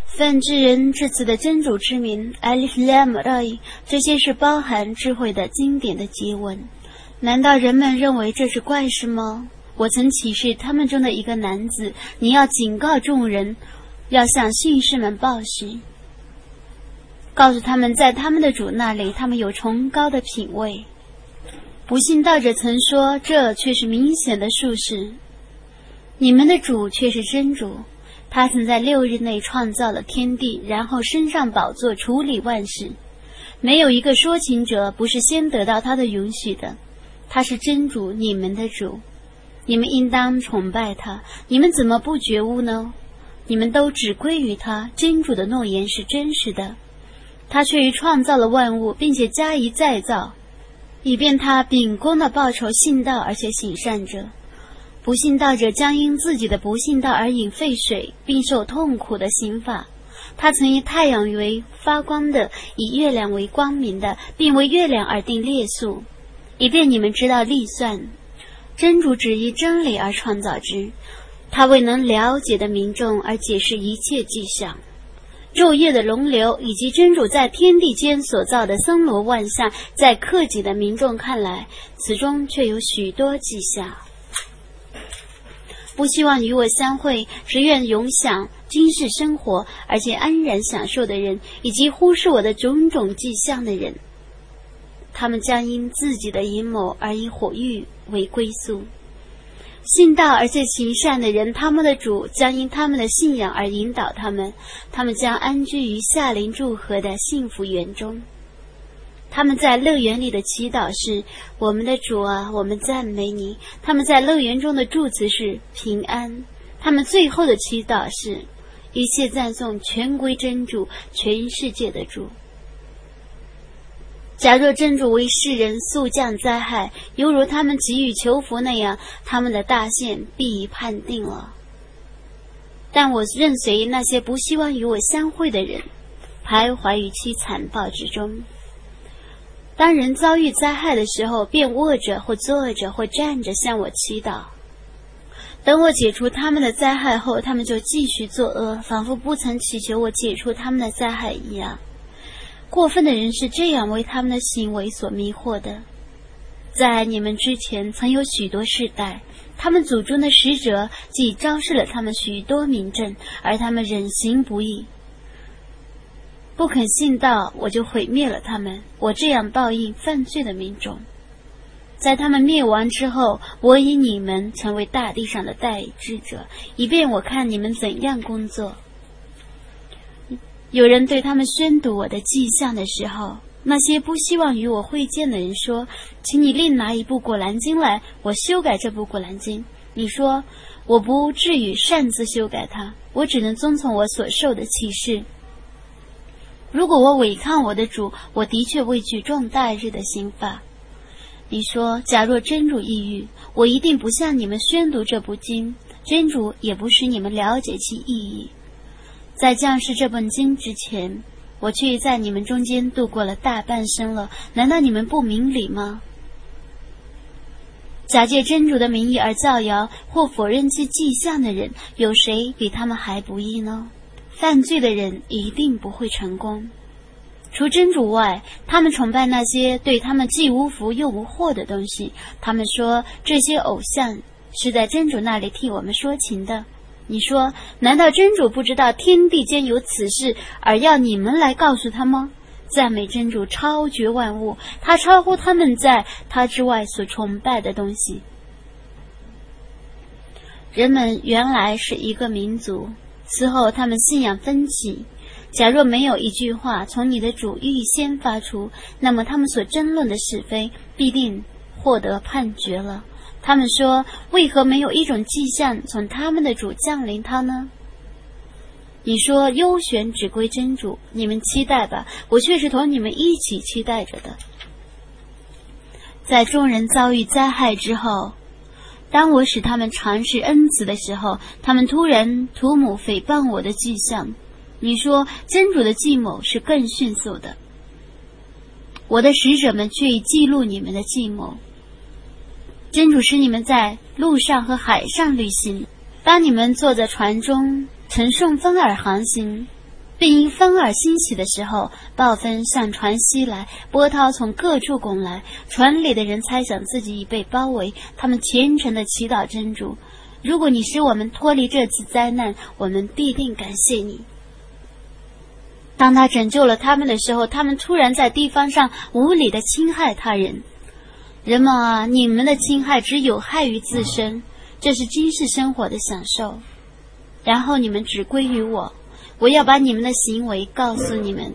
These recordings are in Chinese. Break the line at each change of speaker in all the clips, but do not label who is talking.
梵之人至此的真主之名 Alif Lam Ra， 这些是包含智慧的经典的结文。难道人们认为这是怪事吗？我曾启示他们中的一个男子，你要警告众人，要向信士们报喜，告诉他们在他们的主那里他们有崇高的品位。不信道者曾说，这却是明显的术士，你们的主却是真主，他曾在6日内创造了天地，然后升上宝座处理万事。没有一个说情者不是先得到他的允许的，他是真主，你们的主，你们应当崇拜他。你们怎么不觉悟呢？你们都只归于他，真主的诺言是真实的，他却于创造了万物，并且加以再造，以便他秉公的报酬信道而且行善者。不信道者将因自己的不信道而饮沸水，并受痛苦的刑罚。他曾以太阳为发光的，以月亮为光明的，并为月亮而定列数，以便你们知道历算。真主只依真理而创造之，他为能了解的民众而解释一切迹象。昼夜的轮流以及真主在天地间所造的森罗万象，在克己的民众看来，此中却有许多迹象。不希望与我相会，只愿永享今世生活而且安然享受的人，以及忽视我的种种迹象的人，他们将因自己的阴谋而以火狱为归宿。信道而且行善的人，他们的主将因他们的信仰而引导他们，他们将安居于夏林祝和的幸福园中。他们在乐园里的祈祷是，我们的主啊，我们赞美你。他们在乐园中的祝词是平安。他们最后的祈祷是，一切赞颂全归真主，全世界的主。假若真主为世人速降灾害，犹如他们给予求福那样，他们的大限必已判定了。但我任随那些不希望与我相会的人，徘徊于其残暴之中。当人遭遇灾害的时候，便卧着或坐着或站着向我祈祷。等我解除他们的灾害后，他们就继续作恶，仿佛不曾祈求我解除他们的灾害一样。过分的人是这样为他们的行为所迷惑的。在你们之前曾有许多世代，他们祖宗的使者既昭示了他们许多明证，而他们忍行不义，不肯信道，我就毁灭了他们。我这样报应犯罪的民众。在他们灭亡之后，我以你们成为大地上的代志者，以便我看你们怎样工作。有人对他们宣读我的迹象的时候，那些不希望与我会见的人说，请你另拿一部果兰经来，我修改这部果兰经。你说，我不至于擅自修改它，我只能遵从我所受的启示。如果我违抗我的主，我的确畏惧重大日的刑罚。你说，假若真主抑郁，我一定不向你们宣读这部经，真主也不使你们了解其意义。在降世这本经之前，我却在你们中间度过了大半生了，难道你们不明理吗？假借真主的名义而造谣或否认其迹象的人，有谁比他们还不义呢？犯罪的人一定不会成功。除真主外，他们崇拜那些对他们既无福又无祸的东西。他们说，这些偶像是在真主那里替我们说情的。你说，难道真主不知道天地间有此事，而要你们来告诉他吗？赞美真主超绝万物，他超乎他们在他之外所崇拜的东西。人们原来是一个民族，此后他们信仰分歧。假若没有一句话从你的主预先发出，那么他们所争论的是非必定获得判决了。他们说，为何没有一种迹象从他们的主降临他呢？你说，优选只归真主，你们期待吧，我却是同你们一起期待着的。在众人遭遇灾害之后，当我使他们尝试恩慈的时候，他们突然涂抹诽谤我的迹象。你说，真主的计谋是更迅速的，我的使者们却已记录你们的计谋。真主使你们在路上和海上旅行，当你们坐在船中乘顺风而航行， 并因风而兴起的时候，暴风向船袭来，波涛从各处拱来，船里的人猜想自己已被包围，他们虔诚地祈祷真主，如果你使我们脱离这次灾难，我们必定感谢你。当他拯救了他们的时候，他们突然在地方上无理地侵害他人。人们啊，你们的侵害只有害于自身，这是今世生活的享受，然后你们只归于我，我要把你们的行为告诉你们。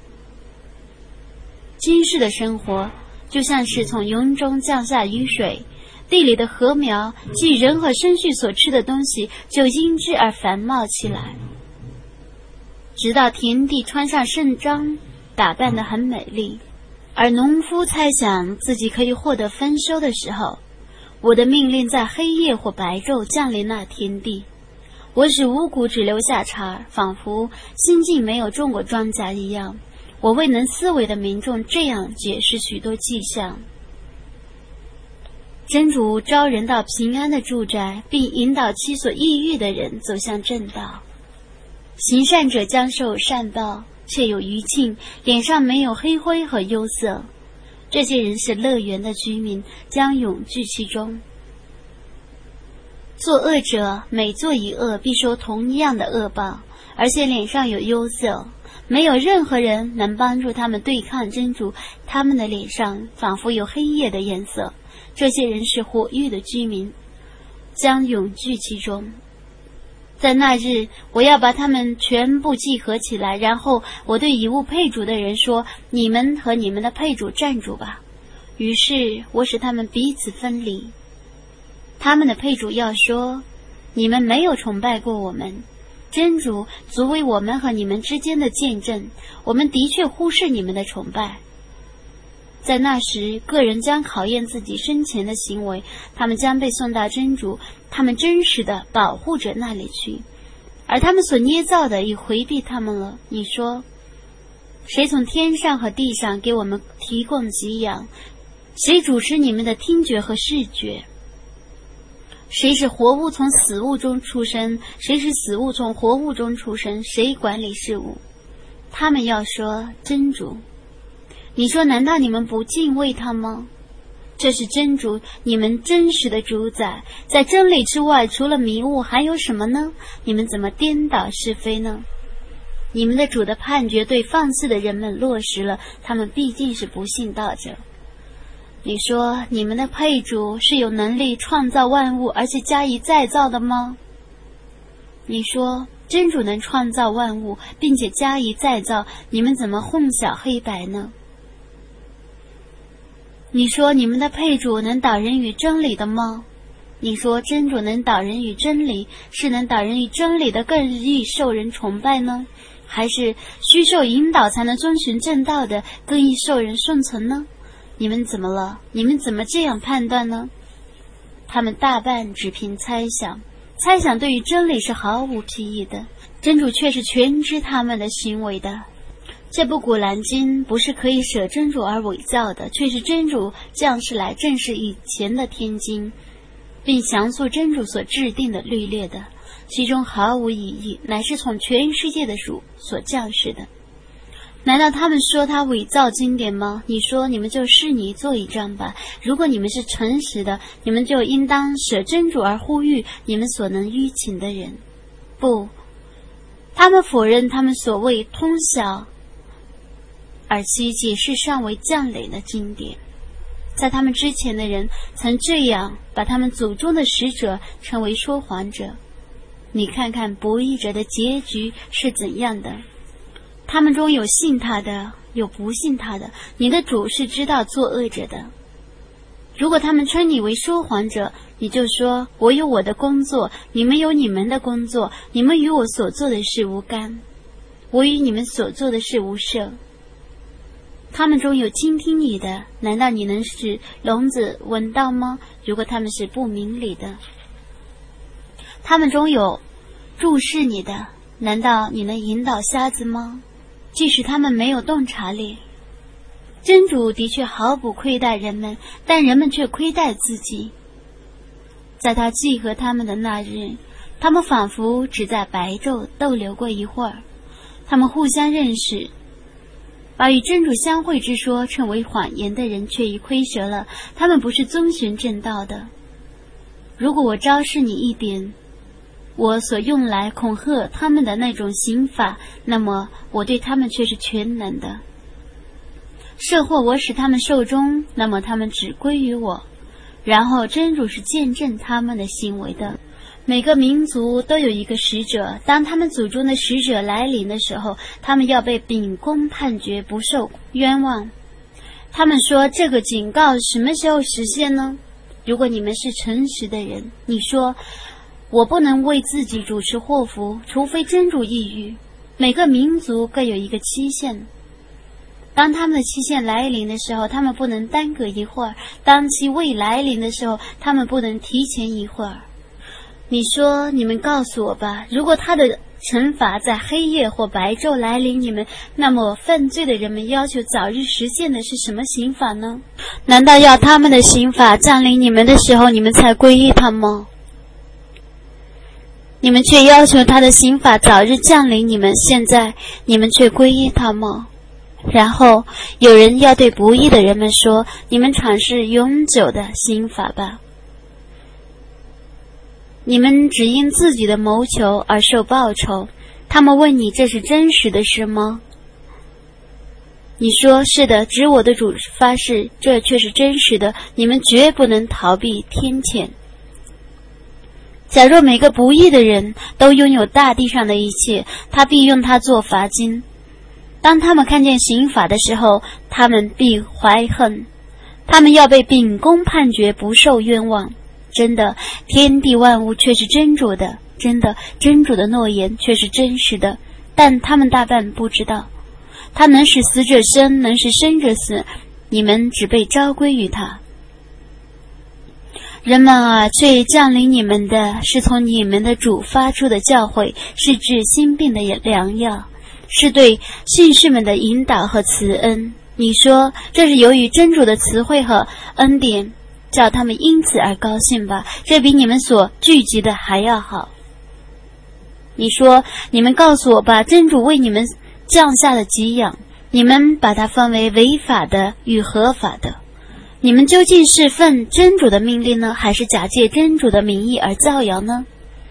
今世的生活就像是从云中降下雨水，地里的禾苗即人和牲畜所吃的东西就因之而繁茂起来，直到田地穿上盛装，打扮得很美丽，而农夫猜想自己可以获得丰收的时候，我的命令在黑夜或白昼降临那田地，我使五谷只留下茬，仿佛新近没有种过庄稼一样。我为能思维的民众这样解释许多迹象。真主招人到平安的住宅，并引导其所抑郁的人走向正道。行善者将受善报，却有余庆，脸上没有黑灰和忧色。这些人是乐园的居民，将永居其中。作恶者每做一恶，必受同样的恶报，而且脸上有忧色。没有任何人能帮助他们对抗真主，他们的脸上仿佛有黑夜的颜色。这些人是火狱的居民，将永居其中。在那日，我要把他们全部集合起来，然后我对以物配主的人说，你们和你们的配主站住吧。于是我使他们彼此分离。他们的配主要说，你们没有崇拜过我们，真主足为我们和你们之间的见证，我们的确忽视你们的崇拜。在那时，个人将考验自己生前的行为，他们将被送到真主他们真实的保护者那里去，而他们所捏造的已回避他们了。你说，谁从天上和地上给我们提供给养？谁主持你们的听觉和视觉？谁是活物从死物中出生？谁是死物从活物中出生？谁管理事物？他们要说，真主。你说，难道你们不敬畏他吗？这是真主，你们真实的主宰。在真理之外，除了迷雾，还有什么呢？你们怎么颠倒是非呢？你们的主的判决对放肆的人们落实了，他们毕竟是不信道者。你说，你们的配主是有能力创造万物，而且加以再造的吗？你说，真主能创造万物，并且加以再造，你们怎么混淆黑白呢？你说，你们的配主能导人与真理的吗？你说，真主能导人与真理，是能导人与真理的更易受人崇拜呢？还是需受引导才能遵循正道的更易受人顺从呢？你们怎么了？你们怎么这样判断呢？他们大半只凭猜想，猜想对于真理是毫无裨益的，真主却是全知他们的行为的。这部古兰经不是可以舍真主而伪造的，却是真主降世来正是以前的天经，并详述真主所制定的律例的，其中毫无异议，乃是从全世界的主所降世的。难道他们说他伪造经典吗？你说，你们就视你做一章吧。如果你们是诚实的，你们就应当舍真主而呼吁你们所能淤情的人。不，他们否认他们所谓通晓，而其解释尚未降临的经典。在他们之前的人曾这样把他们祖宗的使者称为说谎者。你看看不义者的结局是怎样的。他们中有信他的，有不信他的，你的主是知道作恶者的。如果他们称你为说谎者，你就说，我有我的工作，你们有你们的工作，你们与我所做的事无干，我与你们所做的事无涉。他们中有倾听你的，难道你能使聋子闻到吗？如果他们是不明理的。他们中有注视你的，难道你能引导瞎子吗？即使他们没有洞察力。真主的确毫不亏待人们，但人们却亏待自己。在他集合他们的那日，他们仿佛只在白昼逗留过一会儿， 他们互相认识，把与真主相会之说称为谎言的人却已亏折了，他们不是遵循正道的。如果我昭示你一点，我所用来恐吓他们的那种刑法，那么我对他们却是全能的。设或我使他们受终，那么他们只归于我，然后真主是见证他们的行为的。每个民族都有一个使者，当他们祖宗的使者来临的时候，他们要被秉公判决，不受冤枉。他们说，这个警告什么时候实现呢？如果你们是诚实的人，你说，我不能为自己主持祸福，除非真主抑郁。每个民族各有一个期限，当他们的期限来临的时候，他们不能耽搁一会儿；当其未来临的时候，他们不能提前一会儿。你说，你们告诉我吧，如果他的惩罚在黑夜或白昼来临你们，那么犯罪的人们要求早日实现的是什么刑法呢？难道要他们的刑法降临你们的时候，你们才归依他吗？你们却要求他的刑法早日降临你们，现在你们却归依他吗？然后有人要对不义的人们说，你们尝试永久的刑法吧，你们只因自己的谋求而受报酬。他们问你，这是真实的事吗？你说，是的，指我的主发誓，这却是真实的，你们绝不能逃避天谴。假若每个不义的人都拥有大地上的一切，他必用它做罚金。当他们看见刑法的时候，他们必怀恨，他们要被秉公判决，不受冤枉。真的，天地万物却是真主的，真的，真主的诺言却是真实的，但他们大半不知道。他能使死者生，能使生者死，你们只被召归于他。人们啊，最降临你们的是从你们的主发出的教诲，是治心病的良药，是对信士们的引导和慈恩。你说，这是由于真主的慈惠和恩典，叫他们因此而高兴吧，这比你们所聚集的还要好。你说，你们告诉我吧，真主为你们降下了给养，你们把它分为违法的与合法的，你们究竟是奉真主的命令呢，还是假借真主的名义而造谣呢？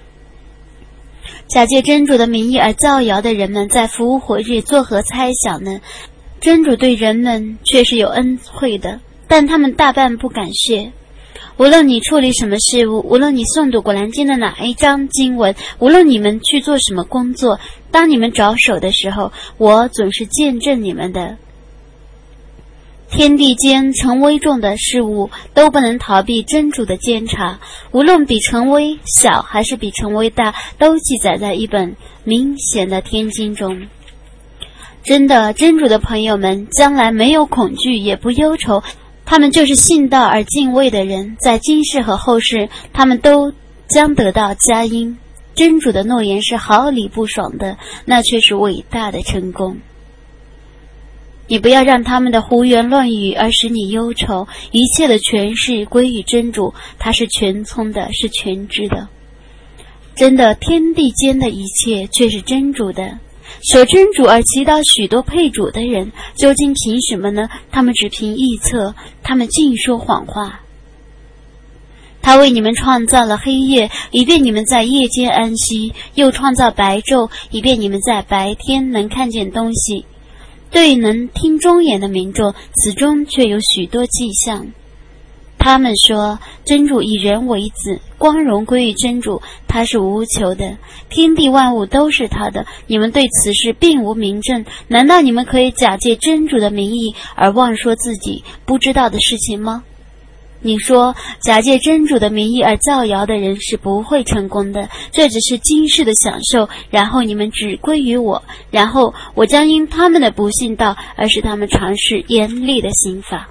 假借真主的名义而造谣的人们，在复活日作何猜想呢？真主对人们却是有恩惠的，但他们大半不感谢。无论你处理什么事物，无论你诵读古兰经的哪一章经文，无论你们去做什么工作，当你们着手的时候，我总是见证你们的。天地间成危重的事物都不能逃避真主的监察，无论比成危小还是比成危大，都记载在一本明显的天经中。真的，真主的朋友们将来没有恐惧也不忧愁，他们就是信道而敬畏的人，在今世和后世他们都将得到佳音。真主的诺言是毫厘不爽的，那却是伟大的成功。你不要让他们的胡言乱语而使你忧愁，一切的权势归于真主，他是全聪的，是全知的。真的，天地间的一切却是真主的。守真主而祈祷许多配主的人，究竟凭什么呢？他们只凭臆测，他们尽说谎话。他为你们创造了黑夜，以便你们在夜间安息，又创造白昼，以便你们在白天能看见东西。对能听忠言的民众，此中却有许多迹象。他们说，真主以人为子，光荣归于真主，他是无求的，天地万物都是他的，你们对此事并无明证，难道你们可以假借真主的名义而妄说自己不知道的事情吗？你说，假借真主的名义而造谣的人是不会成功的，这只是今世的享受，然后你们只归于我，然后我将因他们的不信道而使他们尝试严厉的刑罚。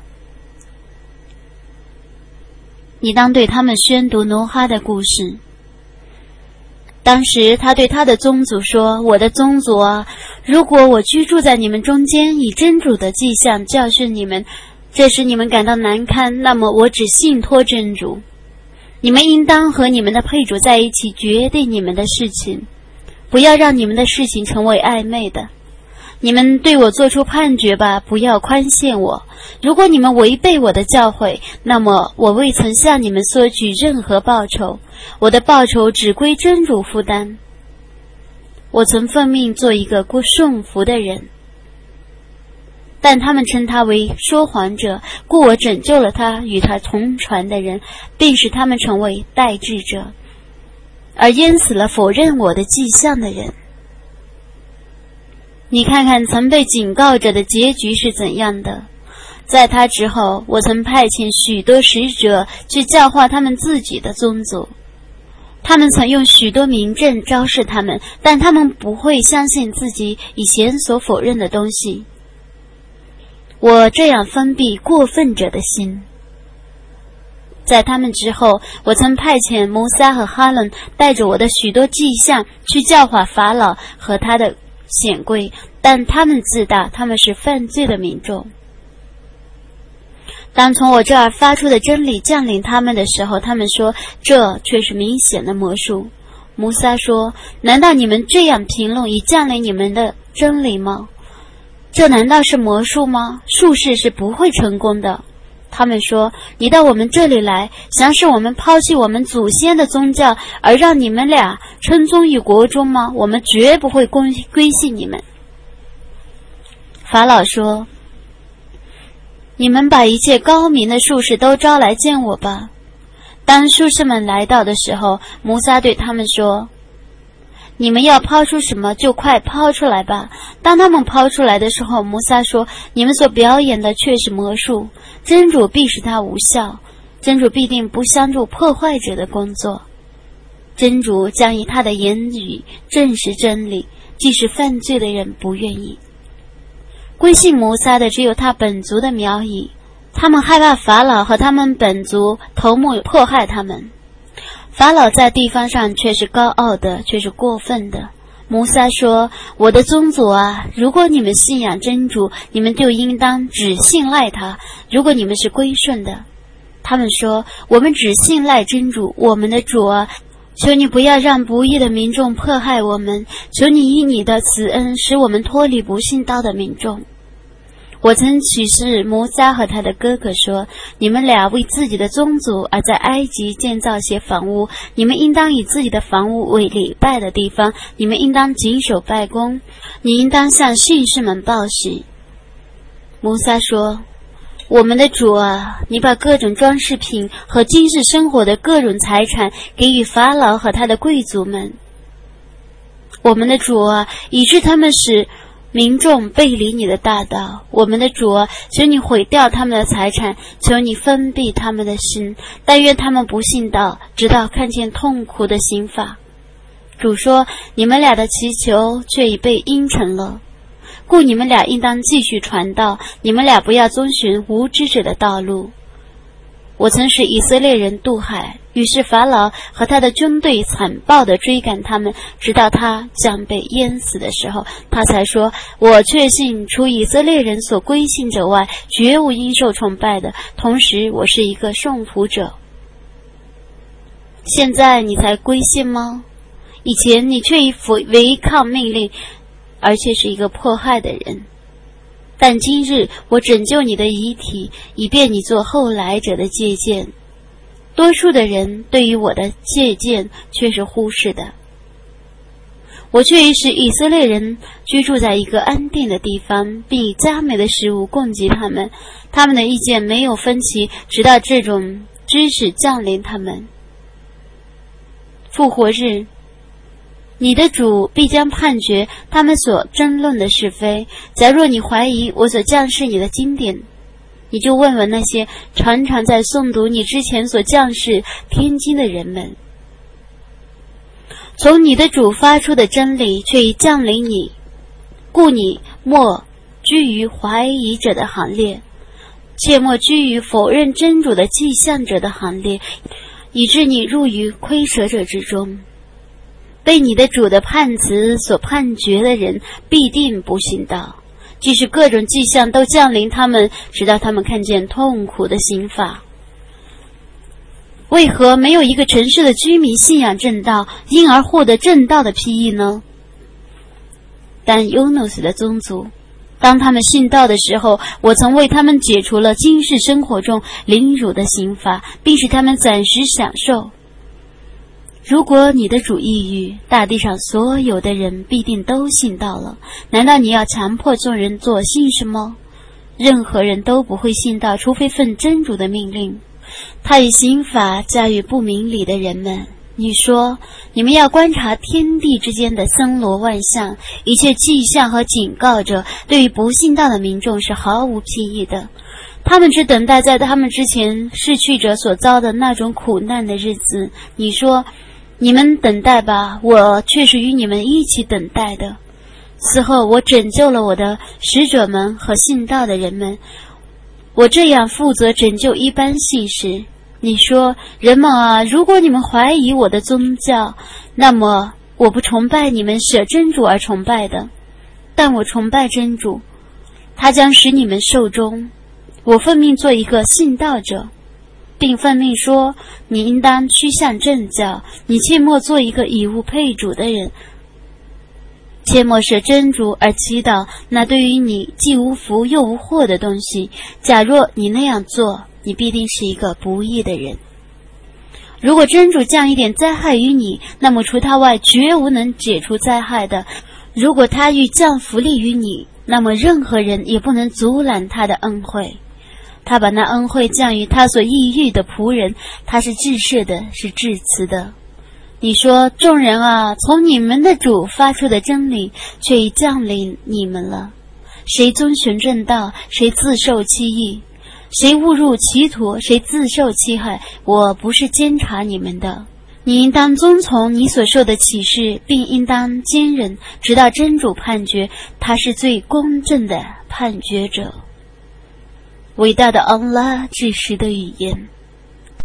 你当对他们宣读挪哈的故事。当时他对他的宗族说，我的宗族啊，如果我居住在你们中间，以真主的迹象教训你们，这使你们感到难堪，那么我只信托真主。你们应当和你们的配主在一起，决定你们的事情。 不要让你们的事情成为暧昧的。你们对我做出判决吧，不要宽限我。如果你们违背我的教诲，那么我未曾向你们索取任何报酬，我的报酬只归真主负担。我曾奉命做一个顺服的人，但他们称他为说谎者，故我拯救了他与他同船的人，并使他们成为代志者，而淹死了否认我的迹象的人。你看看曾被警告者的结局是怎样的。在他之后，我曾派遣许多使者去教化他们自己的宗族，他们曾用许多明证昭示他们，但他们不会相信自己以前所否认的东西。我这样封闭过分者的心。在他们之后，我曾派遣摩撒和哈伦带着我的许多迹象去教化法老和他的显贵，但他们自大，他们是犯罪的民众。当从我这儿发出的真理降临他们的时候，他们说这却是明显的魔术。摩撒说，难道你们这样评论已降临你们的真理吗？这难道是魔术吗？术士是不会成功的。他们说，你到我们这里来，想使我们抛弃我们祖先的宗教，而让你们俩称宗于国中吗？我们绝不会归信你们。法老说，你们把一切高明的术士都招来见我吧。当术士们来到的时候，摩撒对他们说，你们要抛出什么就快抛出来吧。当他们抛出来的时候，摩撒说，你们所表演的却是魔术，真主必使它无效，真主必定不相助破坏者的工作。真主将以他的言语证实真理，即使犯罪的人不愿意。归信摩撒的只有他本族的苗裔，他们害怕法老和他们本族头目迫害他们。法老在地方上却是高傲的，却是过分的。摩撒说，我的宗族啊，如果你们信仰真主，你们就应当只信赖他，如果你们是归顺的。他们说，我们只信赖真主，我们的主啊，求你不要让不义的民众迫害我们，求你以你的慈恩使我们脱离不信道的民众。我曾启示摩撒和他的哥哥说，你们俩为自己的宗族而在埃及建造些房屋，你们应当以自己的房屋为礼拜的地方，你们应当谨守拜功，你应当向信士们报喜。摩撒说，我们的主啊，你把各种装饰品和今世生活的各种财产给予法老和他的贵族们。我们的主啊，以致他们使民众背离你的大道。我们的主啊，求你毁掉他们的财产，求你封闭他们的心，但愿他们不信道，直到看见痛苦的刑罚。主说，你们俩的祈求却已被应承了，故你们俩应当继续传道，你们俩不要遵循无知者的道路。我曾使以色列人渡海，于是法老和他的军队残暴地追赶他们，直到他将被淹死的时候，他才说，我确信除以色列人所归信者外，绝无应受崇拜的，同时我是一个顺服者。现在你才归信吗？以前你却以违抗命令，而且是一个迫害的人。但今日我拯救你的遗体，以便你做后来者的借鉴。多数的人对于我的借鉴却是忽视的。我却使以色列人居住在一个安定的地方，并以佳美的食物供给他们，他们的意见没有分歧，直到这种知识降临他们。复活日，你的主必将判决他们所争论的是非。假若你怀疑我所降示你的经典，你就问问那些常常在诵读你之前所降示天经的人们。从你的主发出的真理却已降临你，故你莫居于怀疑者的行列，切莫居于否认真主的迹象者的行列，以致你入于亏舍者之中。被你的主的判词所判决的人必定不信道，即使各种迹象都降临他们，直到他们看见痛苦的刑罚。为何没有一个城市的居民信仰正道，因而获得正道的裨益呢？ 但尤努斯的宗族。当他们信道的时候，我曾为他们解除了今世生活中凌辱的刑罚，并使他们暂时享受。如果你的主抑郁，大地上所有的人必定都信道了，难道你要强迫众人做信什么？任何人都不会信道，除非奉真主的命令。他以刑法驾驭不明理的人们。你说，你们要观察天地之间的森罗万象，一切迹象和警告者对于不信道的民众是毫无裨益的。他们只等待在他们之前逝去者所遭的那种苦难的日子。你说，你们等待吧，我却是与你们一起等待的。此后我拯救了我的使者们和信道的人们，我这样负责拯救一般信士。你说，人们啊，如果你们怀疑我的宗教，那么我不崇拜你们舍真主而崇拜的，但我崇拜真主，他将使你们寿终。我奉命做一个信道者，并奉命说，你应当趋向正教，你切莫做一个以物配主的人，切莫舍真主而祈祷那对于你既无福又无祸的东西。假若你那样做，你必定是一个不义的人。如果真主降一点灾害于你，那么除他外绝无能解除灾害的。如果他欲降福利于你，那么任何人也不能阻拦他的恩惠。他把那恩惠降于他所抑郁的仆人，他是至赦的，是至慈的。你说，众人啊，从你们的主发出的真理却已降临你们了。谁遵循正道，谁自受其益；谁误入歧途，谁自受其害。我不是监察你们的，你应当遵从你所受的启示，并应当坚忍，直到真主判决，他是最公正的判决者。伟大的安拉至实的语言。